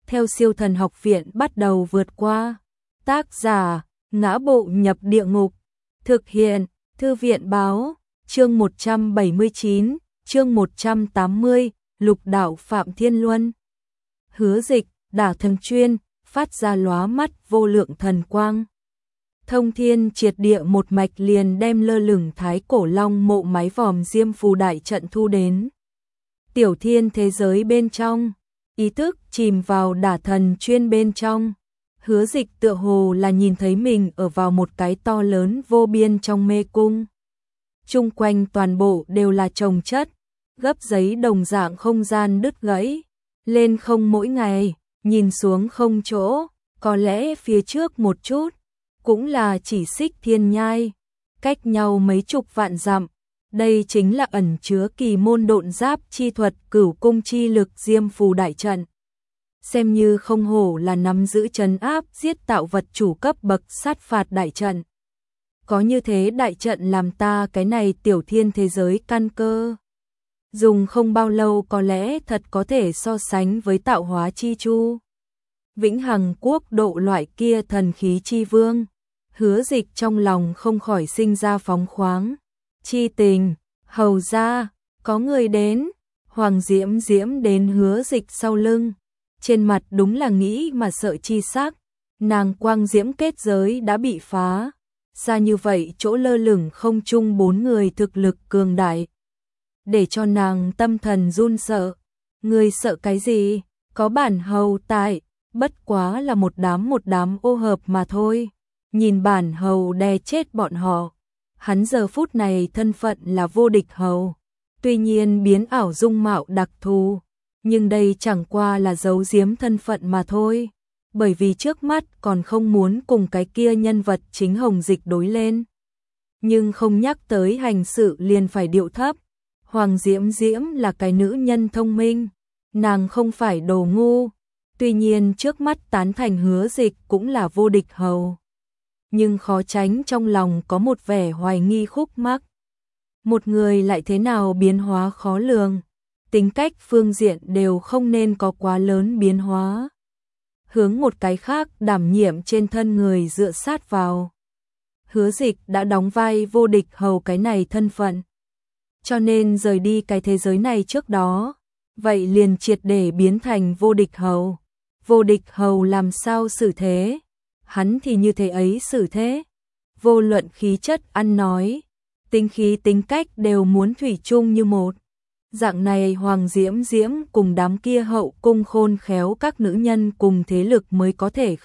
theo Siêu Thần Học Viện bắt đầu vượt qua. Tác giả: Ngã Bộ Nhập Địa Ngục. Thực hiện: Thư viện báo. Chương 179, chương 180, Lục đạo Phạm Thiên Luân. Hứa Dịch, Đả Thần Chuyên, phát ra lóa mắt vô lượng thần quang. Thông thiên triệt địa một mạch liền đem lơ lửng Thái Cổ Long mộ mái vòm Diêm Phù đại trận thu đến tiểu thiên thế giới bên trong, ý thức chìm vào Đả Thần Chuyên bên trong. Hứa Dịch tựa hồ là nhìn thấy mình ở vào một cái to lớn vô biên trong mê cung. Chung quanh toàn bộ đều là chồng chất, gấp giấy đồng dạng không gian đứt gãy, lên không mỗi ngày, nhìn xuống không chỗ, có lẽ phía trước một chút, cũng là chỉ Xích Thiên Nhai, cách nhau mấy chục vạn dặm. Đây chính là ẩn chứa kỳ môn độn giáp chi thuật Cửu Cung chi lực Diêm Phù đại trận. Xem như không hổ là nắm giữ trấn áp giết tạo vật chủ cấp bậc sát phạt đại trận. Có như thế đại trận làm ta cái này tiểu thiên thế giới căn cơ. Dùng không bao lâu có lẽ thật có thể so sánh với tạo hóa chi chu. Vĩnh Hằng quốc độ loại kia thần khí chi vương. Hứa Dịch trong lòng không khỏi sinh ra phóng khoáng. Chi tình, hầu ra, có người đến. Hoàng Diễm Diễm đến Hứa Dịch sau lưng. Trên mặt đúng là nghĩ mà sợ chi sắc. Nàng quang diễm kết giới đã bị phá. Ra như vậy chỗ lơ lửng không chung 4 người thực lực cường đại. Để cho nàng tâm thần run sợ. Người sợ cái gì? Có bản hầu tại, bất quá là một đám ô hợp mà thôi. Nhìn bản hầu đè chết bọn họ. Hắn giờ phút này thân phận là vô địch hầu. Tuy nhiên biến ảo dung mạo đặc thù, nhưng đây chẳng qua là giấu giếm thân phận mà thôi. Bởi vì trước mắt còn không muốn cùng cái kia nhân vật chính Hồng Dịch đối lên. Nhưng không nhắc tới hành sự liền phải điệu thấp. Hoàng Diễm Diễm là cái nữ nhân thông minh, nàng không phải đồ ngu. Tuy nhiên trước mắt tán thành Hứa Dịch cũng là vô địch hầu. Nhưng khó tránh trong lòng có một vẻ hoài nghi khúc mắc. Một người lại thế nào biến hóa khó lường, tính cách phương diện đều không nên có quá lớn biến hóa. Hướng một cái khác đảm nhiệm trên thân người dựa sát vào. Hứa Dịch đã đóng vai vô địch hầu cái này thân phận. Cho nên rời đi cái thế giới này trước đó, vậy liền triệt để biến thành vô địch hầu. Vô địch hầu làm sao xử thế? Hắn thì như thế ấy xử thế. Vô luận khí chất ăn nói, tính khí tính cách đều muốn thủy chung như một. Dạng này Hoàng Diễm Diễm cùng đám kia hậu cung khôn khéo các nữ nhân cùng thế lực mới có thể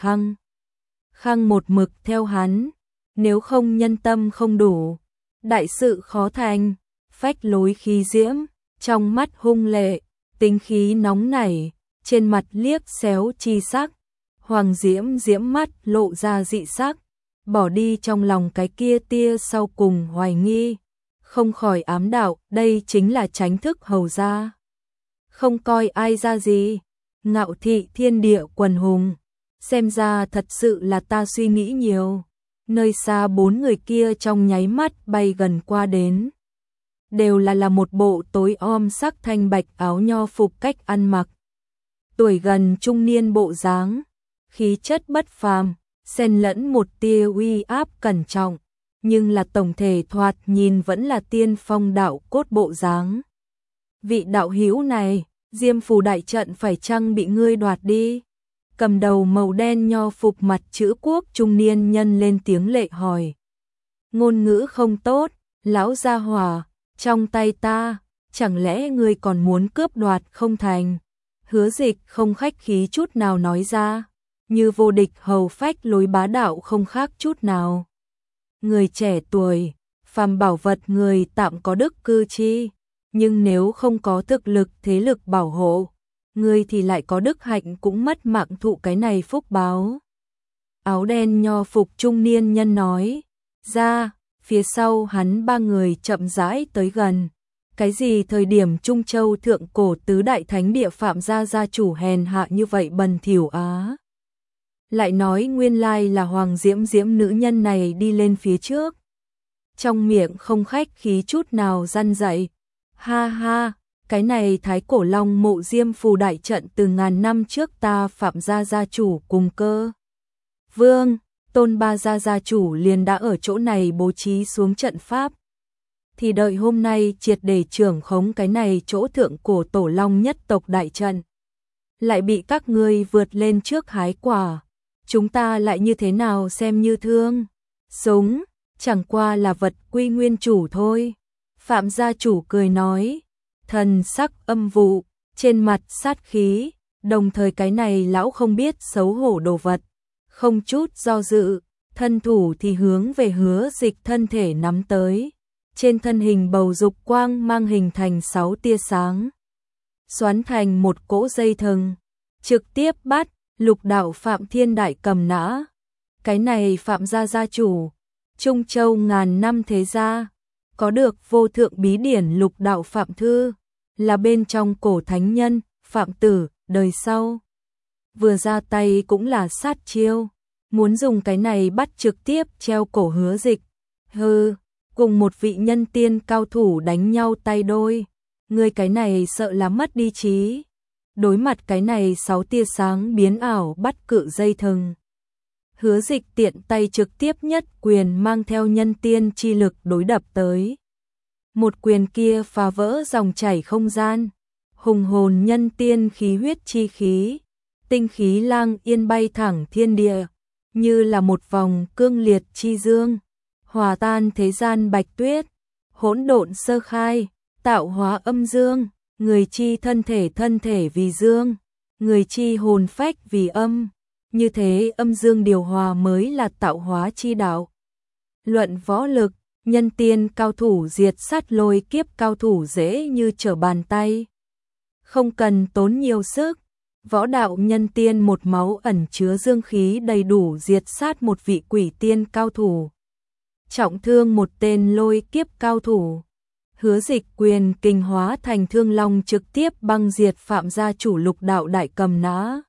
khăng một mực theo hắn. Nếu không nhân tâm không đủ, đại sự khó thành. Phách lối khí diễm, trong mắt hung lệ, tính khí nóng nảy, trên mặt liếc xéo chi sắc. Hoàng Diễm Diễm mắt lộ ra dị sắc, bỏ đi trong lòng cái kia tia sau cùng hoài nghi. Không khỏi ám đạo, đây chính là Chánh Thức hầu gia. Không coi ai ra gì, ngạo thị thiên địa quần hùng. Xem ra thật sự là ta suy nghĩ nhiều. Nơi xa 4 người kia trong nháy mắt bay gần qua đến. Đều là một bộ tối om sắc thanh bạch áo nho phục cách ăn mặc. Tuổi gần trung niên bộ dáng, khí chất bất phàm, xen lẫn một tia uy áp cẩn trọng, nhưng là tổng thể thoạt nhìn vẫn là tiên phong đạo cốt bộ dáng. Vị đạo hữu này, Diêm Phù đại trận phải chăng bị ngươi đoạt đi? Cầm đầu màu đen nho phục mặt chữ quốc trung niên nhân lên tiếng lệ hỏi. Ngôn ngữ không tốt, lão gia hỏa, trong tay ta, chẳng lẽ ngươi còn muốn cướp đoạt không thành? Hứa Dịch không khách khí chút nào nói ra, như vô địch hầu phách lối bá đạo không khác chút nào. Người trẻ tuổi, phàm bảo vật người tạm có đức cư chi, nhưng nếu không có thực lực thế lực bảo hộ, người thì lại có đức hạnh cũng mất mạng thụ cái này phúc báo. Áo đen nho phục trung niên nhân nói ra, phía sau hắn 3 người chậm rãi tới gần. Cái gì thời điểm Trung Châu thượng cổ tứ đại thánh địa Phạm gia gia chủ hèn hạ như vậy bần thỉu á. Lại nói nguyên lai là Hoàng Diễm Diễm nữ nhân này đi lên phía trước. Trong miệng không khách khí chút nào răn dạy. Ha ha, Cái này Thái Cổ Long mộ Diêm Phù đại trận từ ngàn năm trước ta Phạm gia gia chủ cùng Cơ Vương, Tôn Ba gia gia chủ liền đã ở chỗ này bố trí xuống trận pháp. Thì đợi hôm nay triệt để trưởng khống cái này chỗ thượng cổ tổ long nhất tộc đại trận. Lại bị các ngươi vượt lên trước hái quả. Chúng ta lại như thế nào xem như thương. Súng, chẳng qua là vật quy nguyên chủ thôi. Phạm gia chủ cười nói, thần sắc âm vụ, trên mặt sát khí, đồng thời cái này lão không biết xấu hổ đồ vật. Không chút do dự, thân thủ thì hướng về Hứa Dịch thân thể nắm tới. Trên thân hình bầu dục quang mang hình thành 6 tia sáng. Xoắn thành một cỗ dây thừng, trực tiếp bắt Lục đạo Phạm Thiên Đại cầm nã. Cái này Phạm gia gia chủ, Trung Châu ngàn năm thế gia, có được vô thượng bí điển Lục đạo Phạm Thư, là bên trong cổ thánh nhân, Phạm Tử, đời sau. Vừa ra tay cũng là sát chiêu, muốn dùng cái này bắt trực tiếp treo cổ Hứa Dịch. Hừ, cùng một vị nhân tiên cao thủ đánh nhau tay đôi, người cái này sợ là mất đi trí. Đối mặt cái này 6 tia sáng biến ảo bắt cự dây thừng. Hứa Dịch tiện tay trực tiếp nhất quyền mang theo nhân tiên chi lực đối đập tới. Một quyền kia phá vỡ dòng chảy không gian, hùng hồn nhân tiên khí huyết chi khí, tinh khí lang yên bay thẳng thiên địa, như là một vòng cương liệt chi dương, hòa tan thế gian bạch tuyết, hỗn độn sơ khai, tạo hóa âm dương, người chi thân thể vì dương, người chi hồn phách vì âm, như thế âm dương điều hòa mới là tạo hóa chi đạo. Luận võ lực, nhân tiên cao thủ diệt sát lôi kiếp cao thủ dễ như trở bàn tay. Không cần tốn nhiều sức, võ đạo nhân tiên một máu ẩn chứa dương khí đầy đủ diệt sát một vị quỷ tiên cao thủ. Trọng thương một tên lôi kiếp cao thủ. Hứa Dịch quyền kình hóa thành thương long trực tiếp băng diệt Phạm gia chủ Lục đạo đại cầm nã.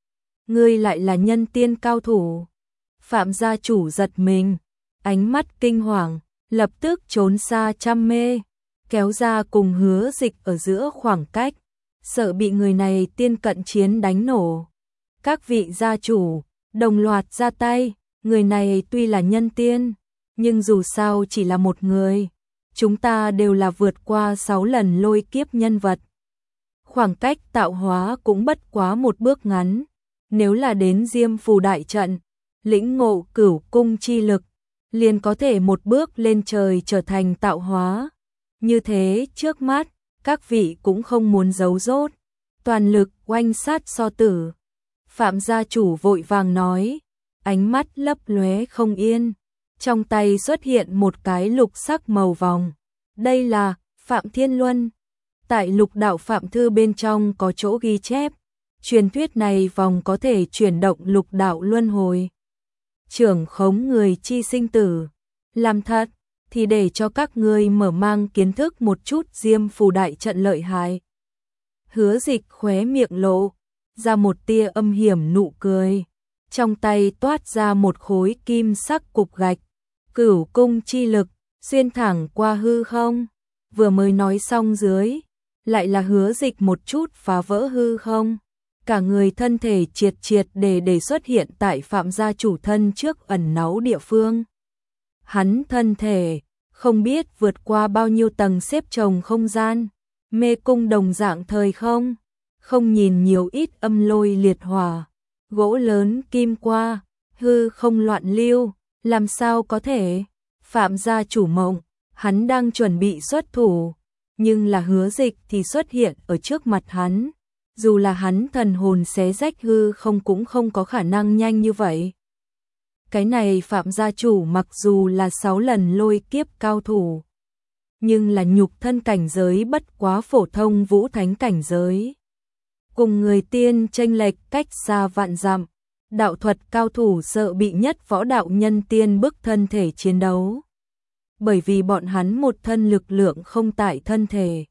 Ngươi lại là nhân tiên cao thủ. Phạm gia chủ giật mình, ánh mắt kinh hoàng, lập tức trốn xa trăm mê, kéo ra cùng Hứa Dịch ở giữa khoảng cách, sợ bị người này tiên cận chiến đánh nổ. Các vị gia chủ đồng loạt ra tay, người này tuy là nhân tiên, nhưng dù sao chỉ là một người. Chúng ta đều là vượt qua 6 lần lôi kiếp nhân vật. Khoảng cách tạo hóa cũng bất quá một bước ngắn. Nếu là đến Diêm Phù đại trận, lĩnh ngộ cửu cung chi lực, liền có thể một bước lên trời trở thành tạo hóa. Như thế trước mắt, các vị cũng không muốn giấu rốt, toàn lực oanh sát so tử. Phạm gia chủ vội vàng nói, ánh mắt lấp lóe không yên. Trong tay xuất hiện một cái lục sắc màu vòng. Đây là Phạm Thiên Luân. Tại Lục đạo Phạm Thư bên trong có chỗ ghi chép. Truyền thuyết này vòng có thể chuyển động lục đạo luân hồi. Trưởng khống người chi sinh tử. Làm thật thì để cho các ngươi mở mang kiến thức một chút Diêm Phù đại trận lợi hại. Hứa Dịch khóe miệng lộ ra một tia âm hiểm nụ cười. Trong tay toát ra một khối kim sắc cục gạch. Cửu cung chi lực, xuyên thẳng qua hư không. Vừa mới nói xong dưới, lại là Hứa Dịch một chút phá vỡ hư không. Cả người thân thể triệt để xuất hiện tại Phạm gia chủ thân trước ẩn náu địa phương. Hắn thân thể, không biết vượt qua bao nhiêu tầng xếp chồng không gian, mê cung đồng dạng thời không. Không nhìn nhiều ít âm lôi liệt hỏa, gỗ lớn kim qua, hư không loạn lưu. Làm sao có thể? Phạm gia chủ mộng, hắn đang chuẩn bị xuất thủ, nhưng là Hứa Dịch thì xuất hiện ở trước mặt hắn. Dù là hắn thần hồn xé rách hư không cũng không có khả năng nhanh như vậy. Cái này Phạm gia chủ mặc dù là 6 lần lôi kiếp cao thủ, nhưng là nhục thân cảnh giới bất quá phổ thông vũ thánh cảnh giới. Cùng người tiên chênh lệch cách xa vạn dặm. Đạo thuật cao thủ sợ bị nhất võ đạo nhân tiên bức thân thể chiến đấu. Bởi vì bọn hắn một thân lực lượng không tại thân thể,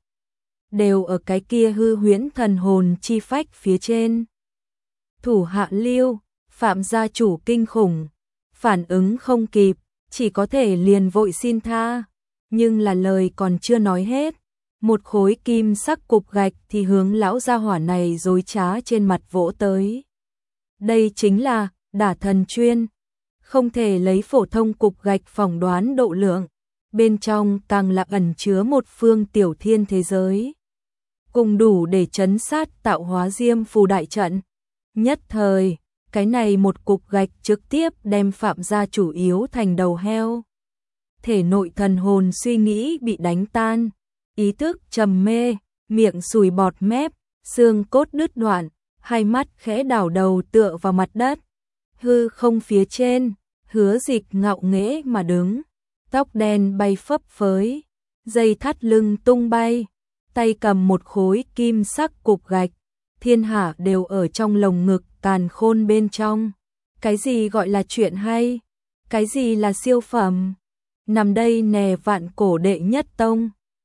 đều ở cái kia hư huyễn thần hồn chi phách phía trên. Thủ hạ Lưu, Phạm gia chủ kinh khủng, phản ứng không kịp, chỉ có thể liền vội xin tha. Nhưng là lời còn chưa nói hết, một khối kim sắc cục gạch thì hướng lão gia hỏa này dối trá trên mặt vỗ tới. Đây chính là đả thần chuyên, không thể lấy phổ thông cục gạch phỏng đoán độ lượng, bên trong càng là ẩn chứa một phương tiểu thiên thế giới, cùng đủ để trấn sát tạo hóa diêm phù đại trận. Nhất thời, cái này một cục gạch trực tiếp đem Phạm gia chủ yếu thành đầu heo. Thể nội thần hồn suy nghĩ bị đánh tan, ý thức trầm mê, miệng sùi bọt mép, xương cốt đứt đoạn, hai mắt khẽ đảo đầu tựa vào mặt đất. Hư không phía trên, Hứa Dịch ngạo nghễ mà đứng, tóc đen bay phấp phới, dây thắt lưng tung bay, tay cầm một khối kim sắc cục gạch, thiên hạ đều ở trong lồng ngực càn khôn bên trong. Cái gì gọi là chuyện hay? Cái gì là siêu phẩm? Nằm đây nè vạn cổ đệ nhất tông.